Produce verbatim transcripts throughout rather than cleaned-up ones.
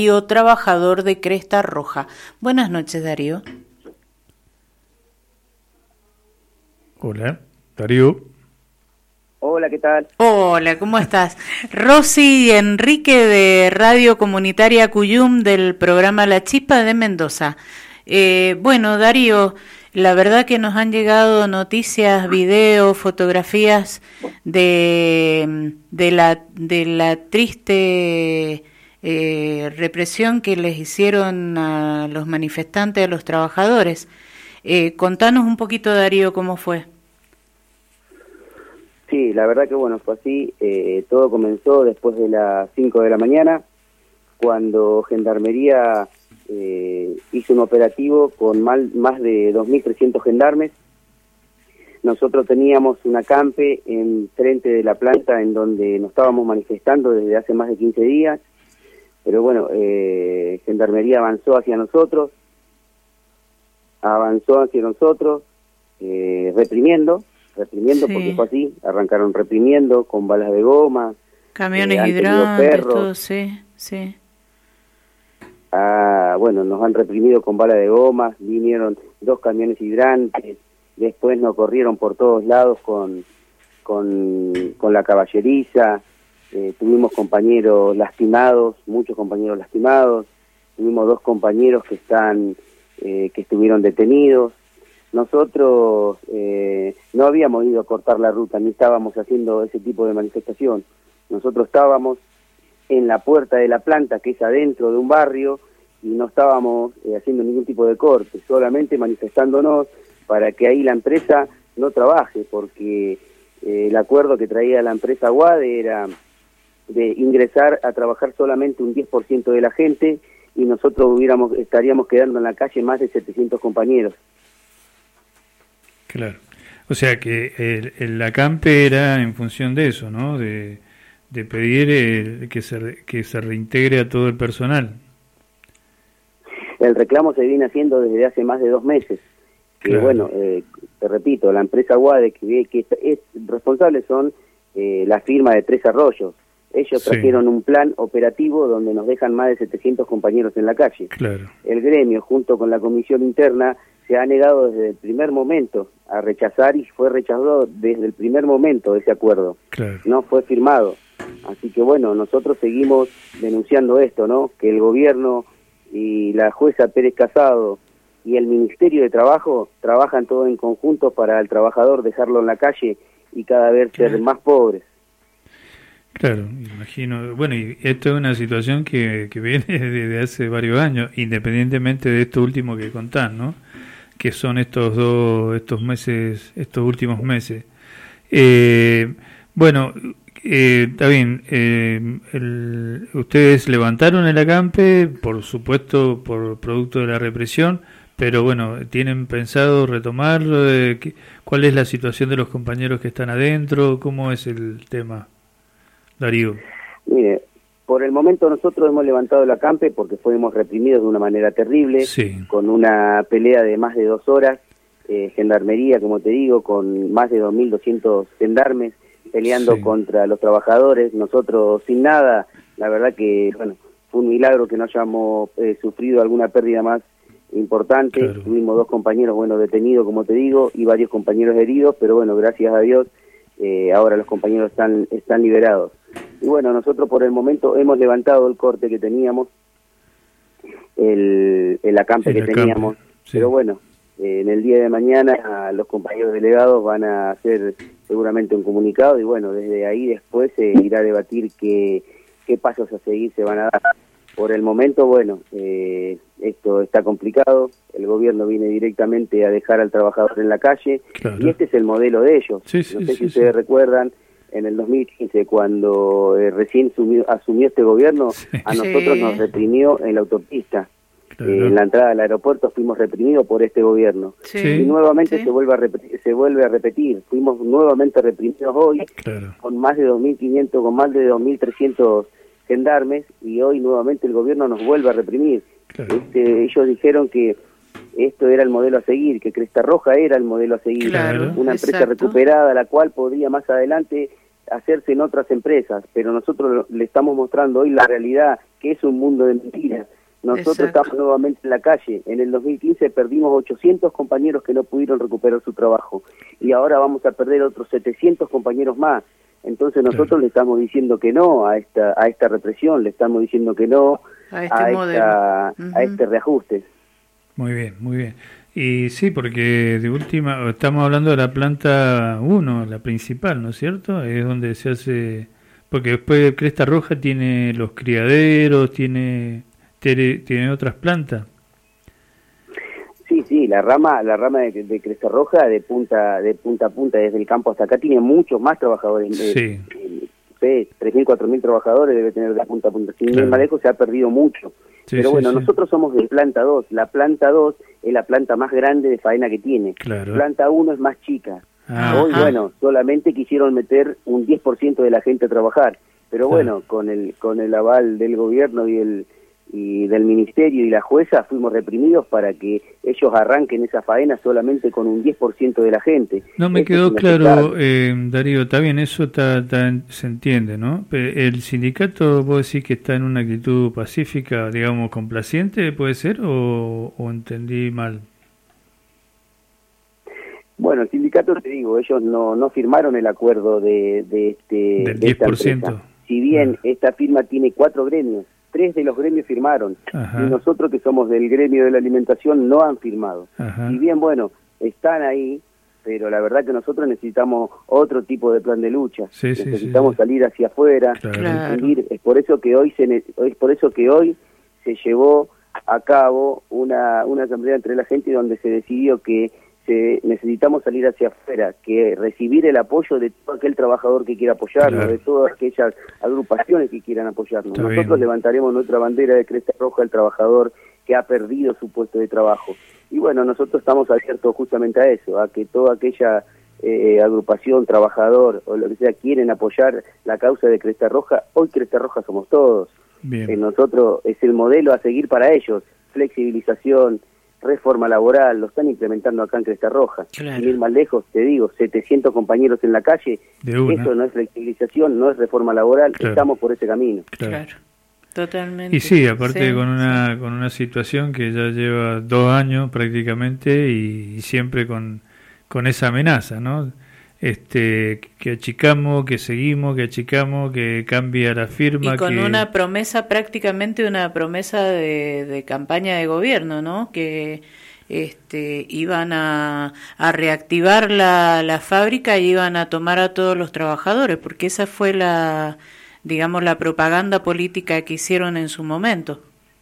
Darío, trabajador de Cresta Roja. Buenas noches, Darío. Hola, Darío. Hola, ¿qué tal? Hola, ¿cómo estás? Rosy y Enrique de Radio Comunitaria Cuyum del programa La Chispa de Mendoza. Eh, bueno, Darío, la verdad que nos han llegado noticias, videos, fotografías de, de, la, de la triste eh, represión que les hicieron a los manifestantes, a los trabajadores. Eh, contanos un poquito, Darío, cómo fue. Sí, la verdad que bueno, fue así. Eh, todo comenzó después de las cinco de la mañana, cuando Gendarmería eh, hizo un operativo con mal, más de dos mil trescientos gendarmes. Nosotros teníamos un acampe en frente de la planta en donde nos estábamos manifestando desde hace más de quince días, pero bueno, eh, Gendarmería avanzó hacia nosotros, avanzó hacia nosotros, eh, reprimiendo, reprimiendo sí. Porque fue así, arrancaron reprimiendo con balas de goma, camiones eh, hidrantes, todo, sí, sí. Ah, bueno, nos han reprimido con balas de goma, vinieron dos camiones hidrantes, después nos corrieron por todos lados con, con, con la caballeriza, eh, tuvimos compañeros lastimados, muchos compañeros lastimados, tuvimos dos compañeros que están, eh, que estuvieron detenidos. Nosotros eh, no habíamos ido a cortar la ruta, ni estábamos haciendo ese tipo de manifestación. Nosotros estábamos en la puerta de la planta, que es adentro de un barrio, y no estábamos eh, haciendo ningún tipo de corte, solamente manifestándonos para que ahí la empresa no trabaje, porque eh, el acuerdo que traía la empresa Guade era de ingresar a trabajar solamente un diez por ciento de la gente, y nosotros hubiéramos estaríamos quedando en la calle más de setecientos compañeros. Claro. O sea que el, el acampe era en función de eso, ¿no? De, de pedir el, que se que se reintegre a todo el personal. El reclamo se viene haciendo desde hace más de dos meses. Que claro. Bueno, eh, te repito, la empresa Guade, que, que es, es responsable son eh, la firma de Tres Arroyos. Ellos sí. trajeron un plan operativo donde nos dejan más de setecientos compañeros en la calle. Claro. El gremio, junto con la comisión interna, se ha negado desde el primer momento a rechazar, y fue rechazado desde el primer momento ese acuerdo. Claro. No fue firmado. Así que bueno, nosotros seguimos denunciando esto, ¿no? Que el gobierno y la jueza Pérez Casado y el Ministerio de Trabajo trabajan todo en conjunto para al trabajador dejarlo en la calle y cada vez ser claro. más pobres. Claro, imagino. Bueno, y esto es una situación que, que viene desde hace varios años, independientemente de esto último que contás, ¿no? Que son estos dos, estos meses, estos últimos meses. Eh, bueno, eh, está bien, eh, el, ustedes levantaron el acampe, por supuesto, por producto de la represión, pero bueno, ¿tienen pensado retomarlo? Eh, ¿qué, ¿Cuál es la situación de los compañeros que están adentro? ¿Cómo es el tema, Darío? Mire, por el momento nosotros hemos levantado el acampe porque fuimos reprimidos de una manera terrible, sí. con una pelea de más de dos horas, eh, Gendarmería, como te digo, con más de dos mil doscientos gendarmes peleando sí. contra los trabajadores, nosotros sin nada. La verdad que, bueno, fue un milagro que no hayamos eh, sufrido alguna pérdida más importante. Claro. Tuvimos dos compañeros, bueno, detenidos, como te digo, y varios compañeros heridos, pero bueno, gracias a Dios, eh, ahora los compañeros están, están liberados. Y bueno, nosotros por el momento hemos levantado el corte que teníamos, el, el acampe sí, que teníamos, sí. pero bueno, eh, en el día de mañana los compañeros delegados van a hacer seguramente un comunicado, y bueno, desde ahí después se irá a debatir qué, qué pasos a seguir se van a dar. Por el momento, bueno, eh, esto está complicado, el gobierno viene directamente a dejar al trabajador en la calle, claro. y este es el modelo de ellos. Sí, sí, no sé sí, si ustedes sí. recuerdan, en el dos mil quince, cuando eh, recién sumió, asumió este gobierno, sí. a nosotros sí. nos reprimió en la autopista. Claro. Eh, en la entrada al aeropuerto fuimos reprimidos por este gobierno. Sí. Y nuevamente sí. se vuelve a repetir, se vuelve a repetir. Fuimos nuevamente reprimidos hoy, claro. con más de dos mil quinientos, con más de dos mil trescientos gendarmes, y hoy nuevamente el gobierno nos vuelve a reprimir. Claro. Este, ellos dijeron que esto era el modelo a seguir, que Cresta Roja era el modelo a seguir. Claro, una empresa exacto. recuperada, la cual podría más adelante hacerse en otras empresas, pero nosotros le estamos mostrando hoy la realidad, que es un mundo de mentiras. Nosotros Exacto. estamos nuevamente en la calle. En el dos mil quince perdimos ochocientos compañeros que no pudieron recuperar su trabajo, y ahora vamos a perder otros setecientos compañeros más. Entonces nosotros claro. le estamos diciendo que no a esta a esta represión, le estamos diciendo que no a este, a esta, uh-huh. a este reajuste. Muy bien, muy bien. Y sí, porque de última, estamos hablando de la planta uno, la principal, ¿no es cierto? Es donde se hace, porque después Cresta Roja tiene los criaderos, tiene tiene, tiene otras plantas. Sí, sí, la rama la rama de, de Cresta Roja de punta de punta a punta, desde el campo hasta acá, tiene muchos más trabajadores. Sí. Eh, eh, tres mil, cuatro mil trabajadores debe tener de punta a punta. Sin claro. ir más lejos, se ha perdido mucho. Sí, Pero sí, bueno, sí. nosotros somos de planta dos. La planta dos es la planta más grande de faena que tiene. Claro. Planta uno es más chica. Ah, Hoy, ajá. bueno, solamente quisieron meter un diez por ciento de la gente a trabajar. Pero claro. bueno, con el con el aval del gobierno y el y del ministerio y la jueza, fuimos reprimidos para que ellos arranquen esa faena solamente con un diez por ciento de la gente. No me Eso quedó claro, eh, Darío, está bien, eso está, está, se entiende, ¿no? ¿El sindicato, vos decís que está en una actitud pacífica, digamos, complaciente, puede ser, o, o entendí mal? Bueno, el sindicato, te digo, ellos no no firmaron el acuerdo de, de, este, del de diez por ciento. Esta empresa. Si bien ah. esta firma tiene cuatro gremios, tres de los gremios firmaron, Ajá. y nosotros que somos del gremio de la alimentación no han firmado. Ajá. Si bien, bueno, están ahí, pero la verdad que nosotros necesitamos otro tipo de plan de lucha. Sí, necesitamos sí, sí. salir hacia afuera, claro. seguir. Es por eso que hoy se es por eso que hoy se llevó a cabo una una asamblea entre la gente donde se decidió que se, necesitamos salir hacia afuera, que recibir el apoyo de todo aquel trabajador que quiera apoyarnos, claro. de todas aquellas agrupaciones que quieran apoyarnos. Está Nosotros bien. levantaremos nuestra bandera de Cresta Roja al trabajador que ha perdido su puesto de trabajo. Y bueno, nosotros estamos abiertos justamente a eso, a que toda aquella eh, agrupación, trabajador o lo que sea, quieren apoyar la causa de Cresta Roja. Hoy Cresta Roja somos todos. Eh, nosotros es el modelo a seguir para ellos, flexibilización, reforma laboral, lo están implementando acá en Cresta Roja. Claro. Sin ir más lejos, te digo, setecientos compañeros en la calle, eso no es flexibilización, no es reforma laboral, claro. estamos por ese camino. Claro, claro. Totalmente. Y sí, aparte sí, con una sí. con una situación que ya lleva dos años prácticamente y, y siempre con, con esa amenaza, ¿no? Este, que achicamos, que seguimos, que achicamos, que cambia la firma. Y con que... una promesa, prácticamente una promesa de, de campaña de gobierno, ¿no? Que este, iban a, a reactivar la, la fábrica y iban a tomar a todos los trabajadores, porque esa fue la, digamos, la propaganda política que hicieron en su momento.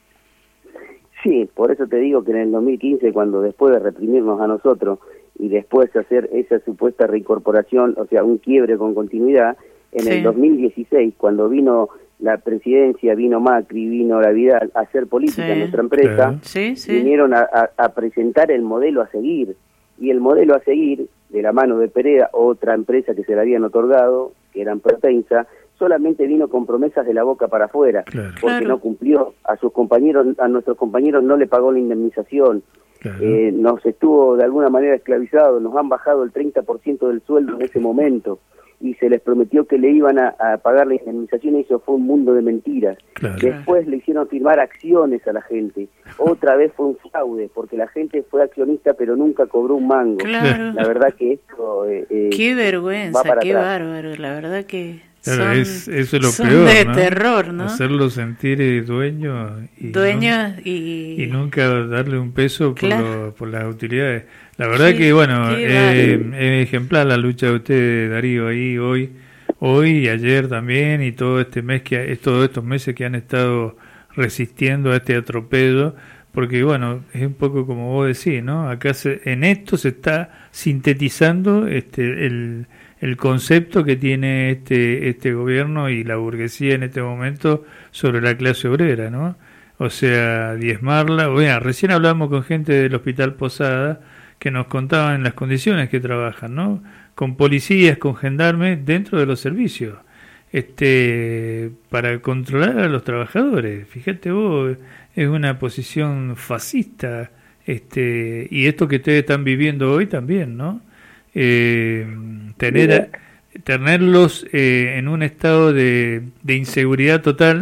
Sí, por eso te digo que en el dos mil quince, cuando después de reprimirnos a nosotros, y después hacer esa supuesta reincorporación, o sea, un quiebre con continuidad, en sí. el dos mil dieciséis, cuando vino la presidencia, vino Macri, vino la Vidal a hacer política sí. en nuestra empresa, sí, sí. vinieron a, a, a presentar el modelo a seguir, y el modelo a seguir, de la mano de Pereda, otra empresa que se le habían otorgado, que eran Protensa, solamente vino con promesas de la boca para afuera, claro. porque claro. no cumplió, a sus compañeros, a nuestros compañeros no le pagó la indemnización, claro. eh, nos estuvo de alguna manera esclavizado, nos han bajado el treinta por ciento del sueldo en ese momento, y se les prometió que le iban a, a pagar la indemnización, y eso fue un mundo de mentiras. Claro. Después le hicieron firmar acciones a la gente, otra vez fue un fraude, porque la gente fue accionista pero nunca cobró un mango. Claro. La verdad que esto... Eh, eh, qué vergüenza, qué atrás. bárbaro, la verdad que... Claro, son, es, eso es lo son peor, de ¿no? terror, ¿no? Hacerlo sentir eh, dueño y, dueño ¿no? y... y nunca darle un peso por, claro. lo, por las utilidades. La verdad sí, que, bueno, eh, es ejemplar la lucha de usted, Darío, ahí hoy, hoy y ayer también, y todo este mes que todos estos meses que han estado resistiendo a este atropello, porque, bueno, es un poco como vos decís, ¿no? Acá se, en esto se está sintetizando este el el concepto que tiene este este gobierno y la burguesía en este momento sobre la clase obrera, ¿no? O sea, diezmarla. Bueno, recién hablamos con gente del Hospital Posada que nos contaban las condiciones que trabajan, ¿no? Con policías, con gendarmes dentro de los servicios, este, para controlar a los trabajadores. Fíjate vos, es una posición fascista, este, y esto que ustedes están viviendo hoy también, ¿no? Eh, tener tenerlos eh, en un estado de, de inseguridad total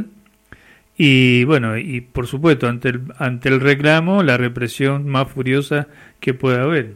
y bueno, y por supuesto ante el, ante el reclamo la represión más furiosa que pueda haber.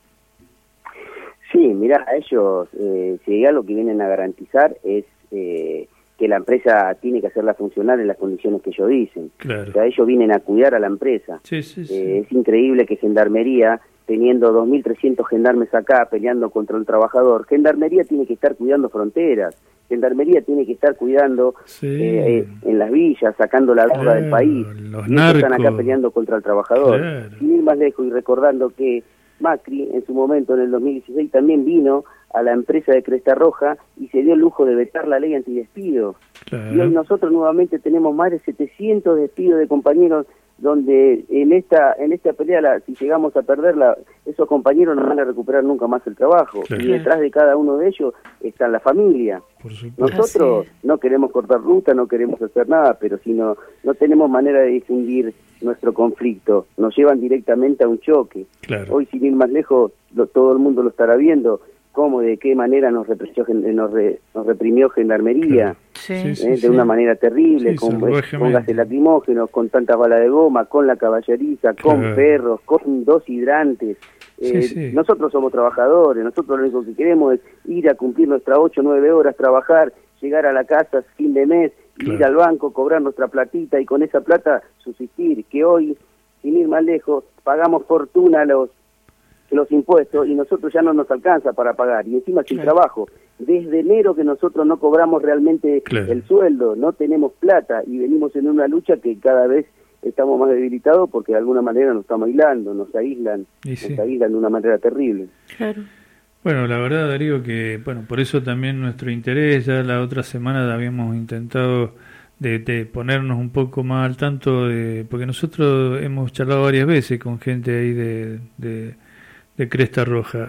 Sí, mirá, ellos, eh, si ya lo que vienen a garantizar es eh, que la empresa tiene que hacerla funcionar en las condiciones que ellos dicen. Claro. O sea, ellos vienen a cuidar a la empresa. Sí, sí, sí. Eh, es increíble que Gendarmería, teniendo dos mil trescientos gendarmes acá peleando contra el trabajador, Gendarmería tiene que estar cuidando fronteras, Gendarmería tiene que estar cuidando sí. eh, en las villas, sacando la droga claro, del país. Los y narcos. están acá peleando contra el trabajador. Claro. Sin ir más lejos y recordando que Macri en su momento en el dos mil dieciséis también vino a la empresa de Cresta Roja y se dio el lujo de vetar la ley antidespido. Claro. Y hoy nosotros nuevamente tenemos más de setecientos despidos de compañeros donde en esta en esta pelea, la, si llegamos a perderla, esos compañeros no van a recuperar nunca más el trabajo. Claro. Y detrás de cada uno de ellos está la familia. Por supuesto. Nosotros no queremos cortar ruta, no queremos hacer nada, pero si no, no tenemos manera de difundir nuestro conflicto, nos llevan directamente a un choque. Claro. Hoy, sin ir más lejos, lo, todo el mundo lo estará viendo, cómo, de qué manera nos reprimió, nos, re, nos reprimió Gendarmería, Claro. Sí, ¿eh? sí, de sí. una manera terrible, Sí, con, salvajemente. con gases lacrimógenos, con tantas balas de goma, con la caballeriza, con Claro. perros, con dos hidrantes. Eh, Sí, sí. Nosotros somos trabajadores, nosotros lo único que queremos es ir a cumplir nuestras ocho o nueve horas, trabajar, llegar a la casa fin de mes, Claro. ir al banco, cobrar nuestra platita y con esa plata subsistir, que hoy, sin ir más lejos, pagamos fortuna los los impuestos y nosotros ya no nos alcanza para pagar, y encima sin Claro. trabajo. Desde enero que nosotros no cobramos realmente Claro. el sueldo, no tenemos plata y venimos en una lucha que cada vez estamos más debilitados porque de alguna manera nos estamos aislando, nos aíslan, Y sí. nos aíslan de una manera terrible. Claro. Bueno, la verdad, Darío, que bueno, por eso también nuestro interés, ya la otra semana habíamos intentado de, de ponernos un poco más al tanto, de, porque nosotros hemos charlado varias veces con gente ahí de, de, de Cresta Roja,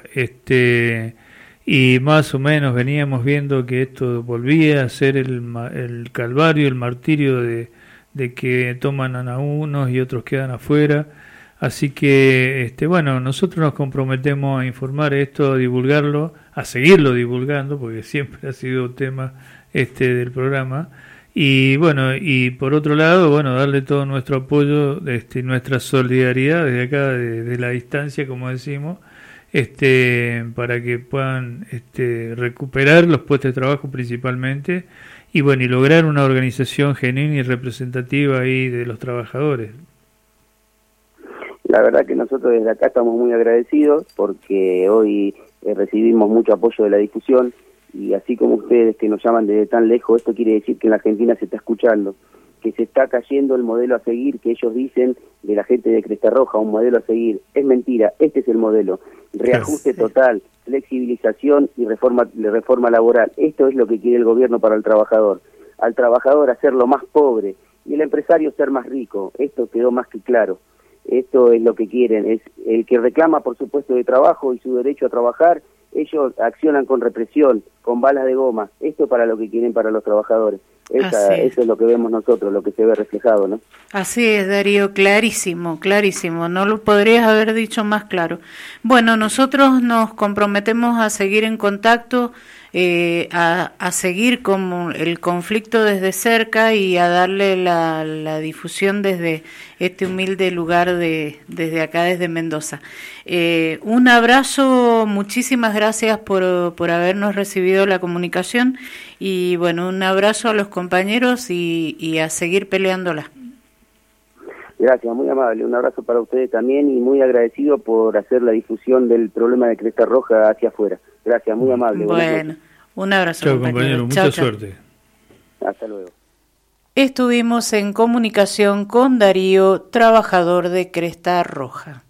este y más o menos veníamos viendo que esto volvía a ser el, el calvario, el martirio de, de que toman a unos y otros quedan afuera. Así que, este, bueno, nosotros nos comprometemos a informar esto, a divulgarlo, a seguirlo divulgando, porque siempre ha sido tema este del programa. Y bueno, y por otro lado, bueno, darle todo nuestro apoyo, este, nuestra solidaridad desde acá, de, de la distancia, como decimos, este, para que puedan este, recuperar los puestos de trabajo principalmente, y bueno, y lograr una organización genuina y representativa ahí de los trabajadores. La verdad que nosotros desde acá estamos muy agradecidos porque hoy eh, recibimos mucho apoyo de la difusión y así como ustedes que nos llaman desde tan lejos, esto quiere decir que en la Argentina se está escuchando, que se está cayendo el modelo a seguir que ellos dicen de la gente de Cresta Roja, un modelo a seguir. Es mentira, este es el modelo. Reajuste total, flexibilización y reforma, reforma laboral. Esto es lo que quiere el gobierno para el trabajador. Al trabajador hacerlo más pobre y el empresario ser más rico. Esto quedó más que claro. Esto es lo que quieren, es el que reclama por su puesto de trabajo y su derecho a trabajar, ellos accionan con represión, con balas de goma, esto es para lo que quieren para los trabajadores. Esa, es. Eso es lo que vemos nosotros, lo que se ve reflejado, ¿no? Así es, Darío, clarísimo, clarísimo, no lo podrías haber dicho más claro. Bueno, nosotros nos comprometemos a seguir en contacto, eh, a, a seguir con el conflicto desde cerca y a darle la, la difusión desde este humilde lugar de desde acá, desde Mendoza. Eh, un abrazo, muchísimas gracias por, por habernos recibido la comunicación y bueno, un abrazo a los compañeros y, y a seguir peleándola. Gracias, muy amable, un abrazo para ustedes también y muy agradecido por hacer la difusión del problema de Cresta Roja hacia afuera. Gracias, muy amable. Bueno, un abrazo. Chao, compañero, compañero mucha chau, suerte. Chau. Hasta luego. Estuvimos en comunicación con Darío, trabajador de Cresta Roja.